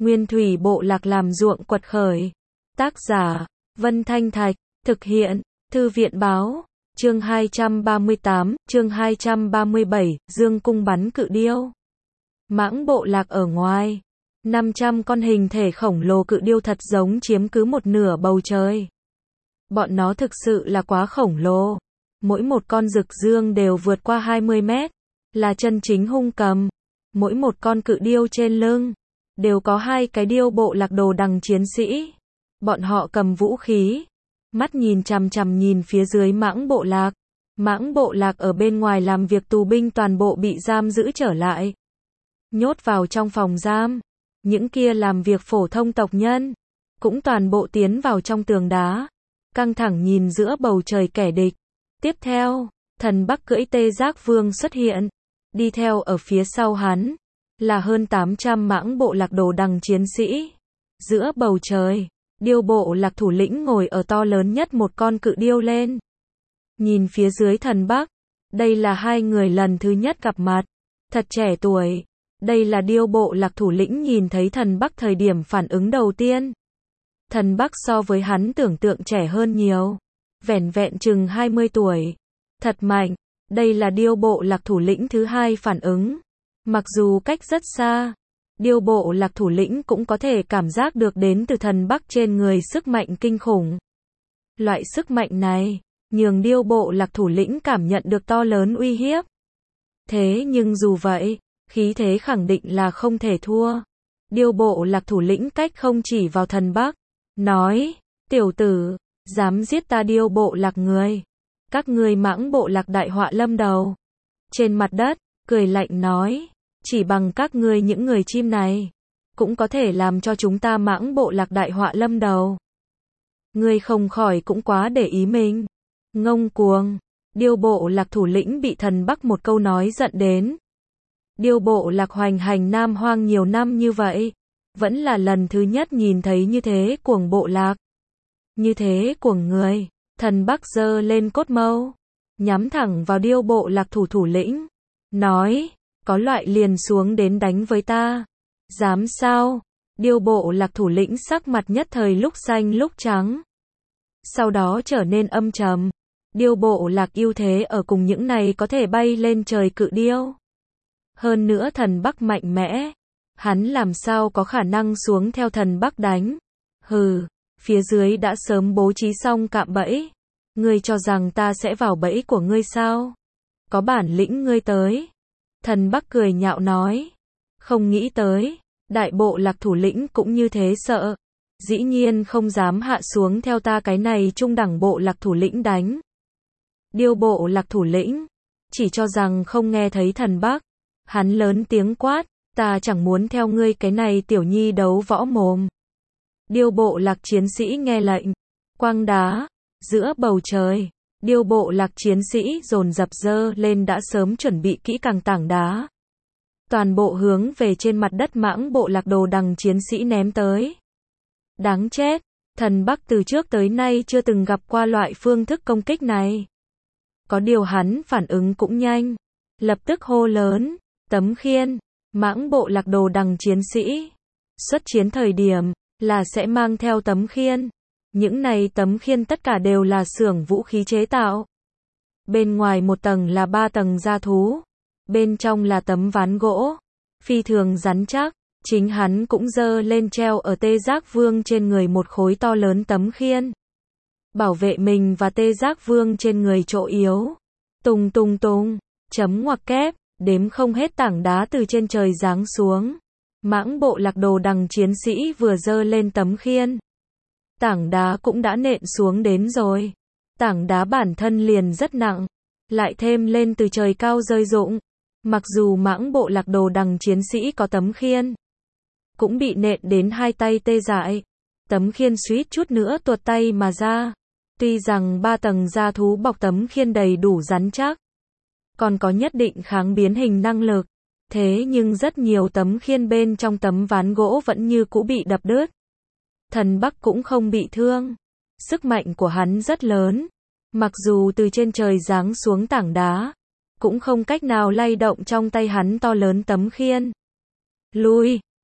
Nguyên thủy bộ lạc làm ruộng quật khởi. Tác giả, Vân Thanh Thạch, thực hiện, Thư viện báo, chương 238, chương 237, Dương cung bắn cự điêu. Mãng bộ lạc ở ngoài. 500 con hình thể khổng lồ cự điêu thật giống chiếm cứ một nửa bầu trời. Bọn nó thực sự là quá khổng lồ. Mỗi một con rực dương đều vượt qua 20 mét. Là chân chính hung cầm. Mỗi một con cự điêu trên lưng đều có hai cái điêu bộ lạc đồ đằng chiến sĩ. Bọn họ cầm vũ khí, mắt nhìn chằm chằm nhìn phía dưới mãng bộ lạc. Mãng bộ lạc ở bên ngoài làm việc tù binh toàn bộ bị giam giữ trở lại. Nhốt vào trong phòng giam. Những kia làm việc phổ thông tộc nhân cũng toàn bộ tiến vào trong tường đá. Căng thẳng nhìn giữa bầu trời kẻ địch. Tiếp theo, thần Bắc cưỡi tê giác vương xuất hiện. Đi theo ở phía sau hắn là hơn 800 mãng bộ lạc đồ đằng chiến sĩ. Giữa bầu trời, điêu bộ lạc thủ lĩnh ngồi ở to lớn nhất một con cự điêu lên. Nhìn phía dưới thần Bắc, đây là hai người lần thứ nhất gặp mặt. Thật trẻ tuổi. Đây là điêu bộ lạc thủ lĩnh nhìn thấy thần Bắc thời điểm phản ứng đầu tiên. Thần Bắc so với hắn tưởng tượng trẻ hơn nhiều. Vẻn vẹn chừng 20 tuổi. Thật mạnh. Đây là điêu bộ lạc thủ lĩnh thứ hai phản ứng. Mặc dù cách rất xa, điêu bộ lạc thủ lĩnh cũng có thể cảm giác được đến từ thần Bắc trên người sức mạnh kinh khủng. Loại sức mạnh này, nhường điêu bộ lạc thủ lĩnh cảm nhận được to lớn uy hiếp. Thế nhưng dù vậy, khí thế khẳng định là không thể thua. Điêu bộ lạc thủ lĩnh cách không chỉ vào thần Bắc, nói, tiểu tử, dám giết ta điêu bộ lạc người. Các ngươi mãng bộ lạc đại họa lâm đầu. Trên mặt đất, cười lạnh nói, chỉ bằng các ngươi những người chim này, cũng có thể làm cho chúng ta mãng bộ lạc đại họa lâm đầu. Ngươi không khỏi cũng quá để ý mình. Ngông cuồng. Điêu bộ lạc thủ lĩnh bị thần Bắc một câu nói giận đến. Điêu bộ lạc hoành hành Nam Hoang nhiều năm như vậy, vẫn là lần thứ nhất nhìn thấy như thế cuồng bộ lạc. Như thế cuồng người. Thần Bắc giơ lên cốt mâu, nhắm thẳng vào điêu bộ lạc thủ lĩnh, nói, có loại liền xuống đến đánh với ta. Dám sao? Điêu bộ lạc thủ lĩnh sắc mặt nhất thời lúc xanh lúc trắng. Sau đó trở nên âm trầm. Điêu bộ lạc ưu thế ở cùng những này có thể bay lên trời cự điêu. Hơn nữa thần Bắc mạnh mẽ. Hắn làm sao có khả năng xuống theo thần Bắc đánh? Hừ. Phía dưới đã sớm bố trí xong cạm bẫy. Ngươi cho rằng ta sẽ vào bẫy của ngươi sao? Có bản lĩnh ngươi tới. Thần Bắc cười nhạo nói. Không nghĩ tới. Đại bộ lạc thủ lĩnh cũng như thế sợ. Dĩ nhiên không dám hạ xuống theo ta cái này trung đẳng bộ lạc thủ lĩnh đánh. Điêu bộ lạc thủ lĩnh chỉ cho rằng không nghe thấy thần Bắc. Hắn lớn tiếng quát. Ta chẳng muốn theo ngươi cái này tiểu nhi đấu võ mồm. Điêu bộ lạc chiến sĩ nghe lệnh, quăng đá, giữa bầu trời, điêu bộ lạc chiến sĩ dồn dập dơ lên đã sớm chuẩn bị kỹ càng tảng đá. Toàn bộ hướng về trên mặt đất mãng bộ lạc đồ đằng chiến sĩ ném tới. Đáng chết, thần Bắc từ trước tới nay chưa từng gặp qua loại phương thức công kích này. Có điều hắn phản ứng cũng nhanh, lập tức hô lớn, tấm khiên, mãng bộ lạc đồ đằng chiến sĩ. Xuất chiến thời điểm là sẽ mang theo tấm khiên. Những này tấm khiên tất cả đều là xưởng vũ khí chế tạo. Bên ngoài một tầng là 3 tầng da thú. Bên trong là tấm ván gỗ. Phi thường rắn chắc. Chính hắn cũng giơ lên treo ở tê giác vương trên người một khối to lớn tấm khiên. Bảo vệ mình và tê giác vương trên người chỗ yếu. Tùng tùng tùng. Chấm ngoặc kép. Đếm không hết tảng đá từ trên trời giáng xuống. Mãng bộ lạc đồ đằng chiến sĩ vừa giơ lên tấm khiên. Tảng đá cũng đã nện xuống đến rồi. Tảng đá bản thân liền rất nặng. Lại thêm lên từ trời cao rơi rụng. Mặc dù mãng bộ lạc đồ đằng chiến sĩ có tấm khiên, cũng bị nện đến hai tay tê dại. Tấm khiên suýt chút nữa tuột tay mà ra. Tuy rằng 3 tầng da thú bọc tấm khiên đầy đủ rắn chắc, còn có nhất định kháng biến hình năng lực. Thế nhưng rất nhiều tấm khiên bên trong tấm ván gỗ vẫn như cũ bị đập đứt. Thần Bắc cũng không bị thương. Sức mạnh của hắn rất lớn. Mặc dù từ trên trời giáng xuống tảng đá, cũng không cách nào lay động trong tay hắn to lớn tấm khiên. Lui,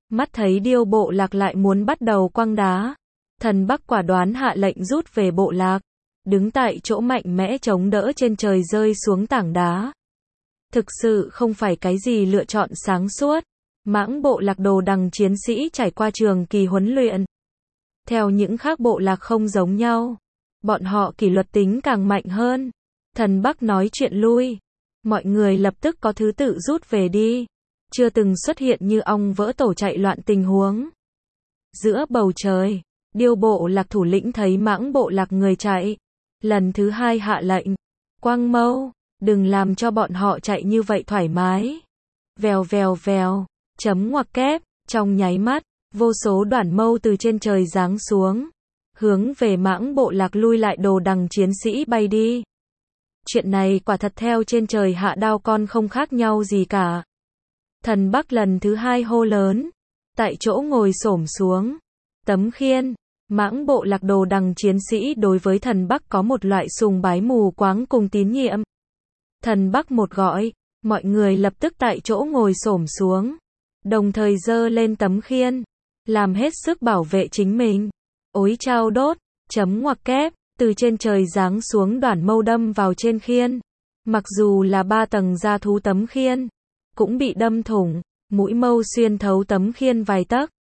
Mắt thấy điêu bộ lạc lại muốn bắt đầu quăng đá. Thần Bắc quả đoán hạ lệnh rút về bộ lạc. Đứng tại chỗ mạnh mẽ chống đỡ trên trời rơi xuống tảng đá. Thực sự không phải cái gì lựa chọn sáng suốt. Mãng bộ lạc Đồ Đằng chiến sĩ trải qua trường kỳ huấn luyện. Theo những khác bộ lạc không giống nhau. Bọn họ kỷ luật tính càng mạnh hơn. Thần Bắc nói chuyện lui. Mọi người lập tức có thứ tự rút về đi. Chưa từng xuất hiện như ong vỡ tổ chạy loạn tình huống. Giữa bầu trời, điêu bộ lạc thủ lĩnh thấy mãng bộ lạc người chạy. Lần thứ hai hạ lệnh. Quang mâu, đừng làm cho bọn họ chạy như vậy thoải mái. Vèo vèo vèo, chấm ngoặc kép, trong nháy mắt, vô số đoản mâu từ trên trời giáng xuống. Hướng về mãng bộ lạc lui lại Đồ Đằng chiến sĩ bay đi. Chuyện này quả thật theo trên trời hạ đao con không khác nhau gì cả. Thần Bắc lần thứ hai hô lớn. Tại chỗ ngồi xổm xuống. Tấm khiên. Mãng bộ lạc Đồ Đằng chiến sĩ đối với thần Bắc có một loại sùng bái mù quáng cùng tín nhiệm. Thần Bắc một gọi. Mọi người lập tức tại chỗ ngồi xổm xuống. Đồng thời giơ lên tấm khiên. Làm hết sức bảo vệ chính mình. Ối chao đốt. Chấm ngoặc kép. Từ trên trời giáng xuống đoản mâu đâm vào trên khiên. Mặc dù là 3 tầng da thú tấm khiên. Cũng bị đâm thủng. Mũi mâu xuyên thấu tấm khiên vài tấc.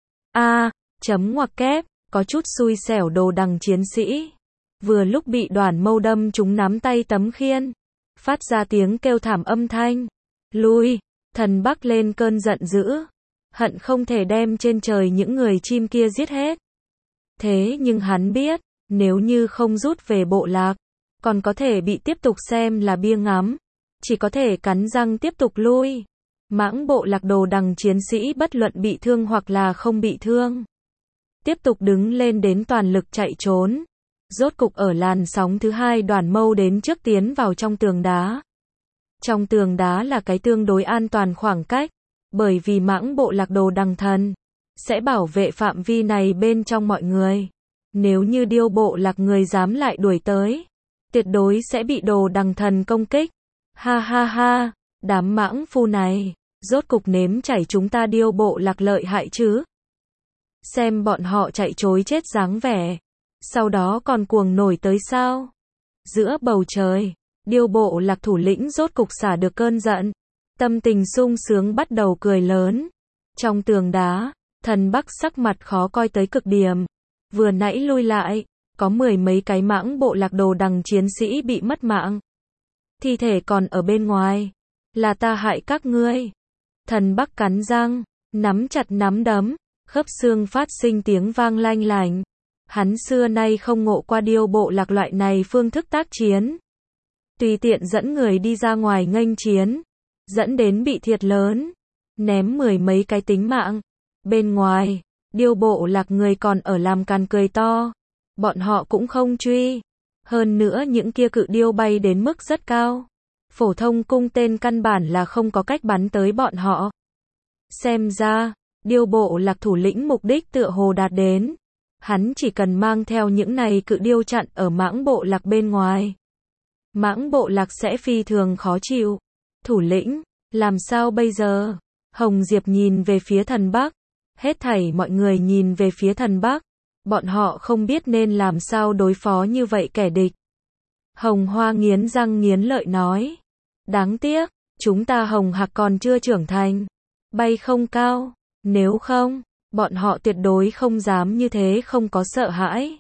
Chấm ngoặc kép. Có chút xui xẻo Đồ Đằng chiến sĩ. Vừa lúc bị đoản mâu đâm chúng nắm tay tấm khiên. Phát ra tiếng kêu thảm âm thanh. Lui. Thần Bắc lên cơn giận dữ. Hận không thể đem trên trời những người chim kia giết hết. Thế nhưng hắn biết. Nếu như không rút về bộ lạc. Còn có thể bị tiếp tục xem là bia ngắm. Chỉ có thể cắn răng tiếp tục lui. Mãng bộ lạc Đồ Đằng chiến sĩ bất luận bị thương hoặc là không bị thương. Tiếp tục đứng lên đến toàn lực chạy trốn. Rốt cục ở làn sóng thứ hai đoản mâu đến trước tiến vào trong tường đá. Trong tường đá là cái tương đối an toàn khoảng cách. Bởi vì mãng bộ lạc Đồ Đằng thần sẽ bảo vệ phạm vi này bên trong mọi người. Nếu như điêu bộ lạc người dám lại đuổi tới. Tuyệt đối sẽ bị Đồ Đằng thần công kích. Ha ha ha, đám mãng phu này. Rốt cục nếm chảy chúng ta điêu bộ lạc lợi hại chứ. Xem bọn họ chạy trối chết dáng vẻ. Sau đó còn cuồng nổi tới sao. Giữa bầu trời, điêu bộ lạc thủ lĩnh rốt cục xả được cơn giận. Tâm tình sung sướng bắt đầu cười lớn. Trong tường đá, thần Bắc sắc mặt khó coi tới cực điểm. Vừa nãy lui lại, có 10 mấy cái mãng bộ lạc Đồ Đằng chiến sĩ bị mất mạng. Thi thể còn ở bên ngoài. Là ta hại các ngươi. Thần Bắc cắn răng, nắm chặt nắm đấm, khớp xương phát sinh tiếng vang lanh lảnh. Hắn xưa nay không ngộ qua điêu bộ lạc loại này phương thức tác chiến. Tùy tiện dẫn người đi ra ngoài nghênh chiến, dẫn đến bị thiệt lớn, ném 10 mấy cái tính mạng. Bên ngoài, điêu bộ lạc người còn ở làm càn cười to. Bọn họ cũng không truy. Hơn nữa những kia cự điêu bay đến mức rất cao. Phổ thông cung tên căn bản là không có cách bắn tới bọn họ. Xem ra, điêu bộ lạc thủ lĩnh mục đích tựa hồ đạt đến. Hắn chỉ cần mang theo những này cự điêu chặn ở mãng bộ lạc bên ngoài. Mãng bộ lạc sẽ phi thường khó chịu. Thủ lĩnh, làm sao bây giờ? Hồng Diệp nhìn về phía thần Bắc. Hết thảy mọi người nhìn về phía thần Bắc. Bọn họ không biết nên làm sao đối phó như vậy kẻ địch. Hồng Hoa nghiến răng nghiến lợi nói. Đáng tiếc, chúng ta Hồng Hạc còn chưa trưởng thành. Bay không cao. Nếu không, bọn họ tuyệt đối không dám như thế không có sợ hãi.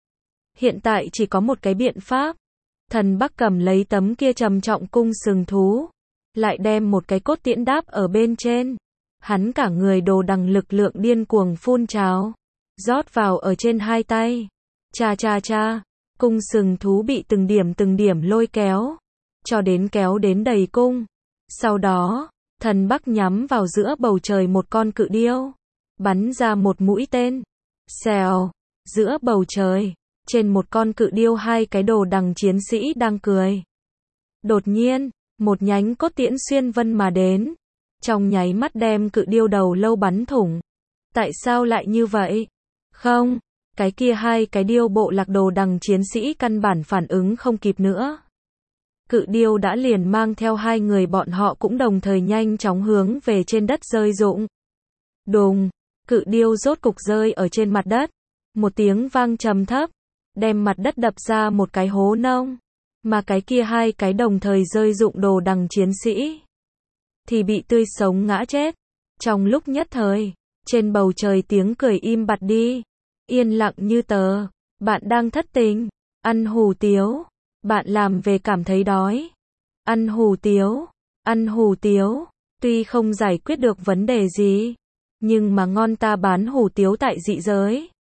Hiện tại chỉ có một cái biện pháp. Thần Bắc cầm lấy tấm kia trầm trọng cung sừng thú. Lại đem một cái cốt tiễn đáp ở bên trên. Hắn cả người Đồ Đằng lực lượng điên cuồng phun trào. Rót vào ở trên hai tay. Cha cha cha. Cung sừng thú bị từng điểm lôi kéo. Cho đến kéo đến đầy cung. Sau đó, thần Bắc nhắm vào giữa bầu trời một con cự điêu. Bắn ra một mũi tên. Xèo. Giữa bầu trời. Trên một con cự điêu hai cái Đồ Đằng chiến sĩ đang cười. Đột nhiên, một nhánh cốt tiễn xuyên vân mà đến. Trong nháy mắt đem cự điêu đầu lâu bắn thủng. Tại sao lại như vậy? Không, cái kia hai cái điêu bộ lạc Đồ Đằng chiến sĩ căn bản phản ứng không kịp nữa. Cự điêu đã liền mang theo hai người bọn họ cũng đồng thời nhanh chóng hướng về trên đất rơi rụng. Đùng, Cự điêu rốt cục rơi ở trên mặt đất. Một tiếng vang trầm thấp, đem mặt đất đập ra một cái hố nông. Mà cái kia hai cái đồng thời rơi dụng đồ đằng chiến sĩ thì bị tươi sống ngã chết. Trong lúc nhất thời, trên bầu trời tiếng cười im bặt đi, yên lặng như tờ. Bạn đang thất tình, ăn hủ tiếu, bạn làm về cảm thấy đói. Ăn hủ tiếu, ăn hủ tiếu, tuy không giải quyết được vấn đề gì, nhưng mà ngon ta bán hủ tiếu tại dị giới.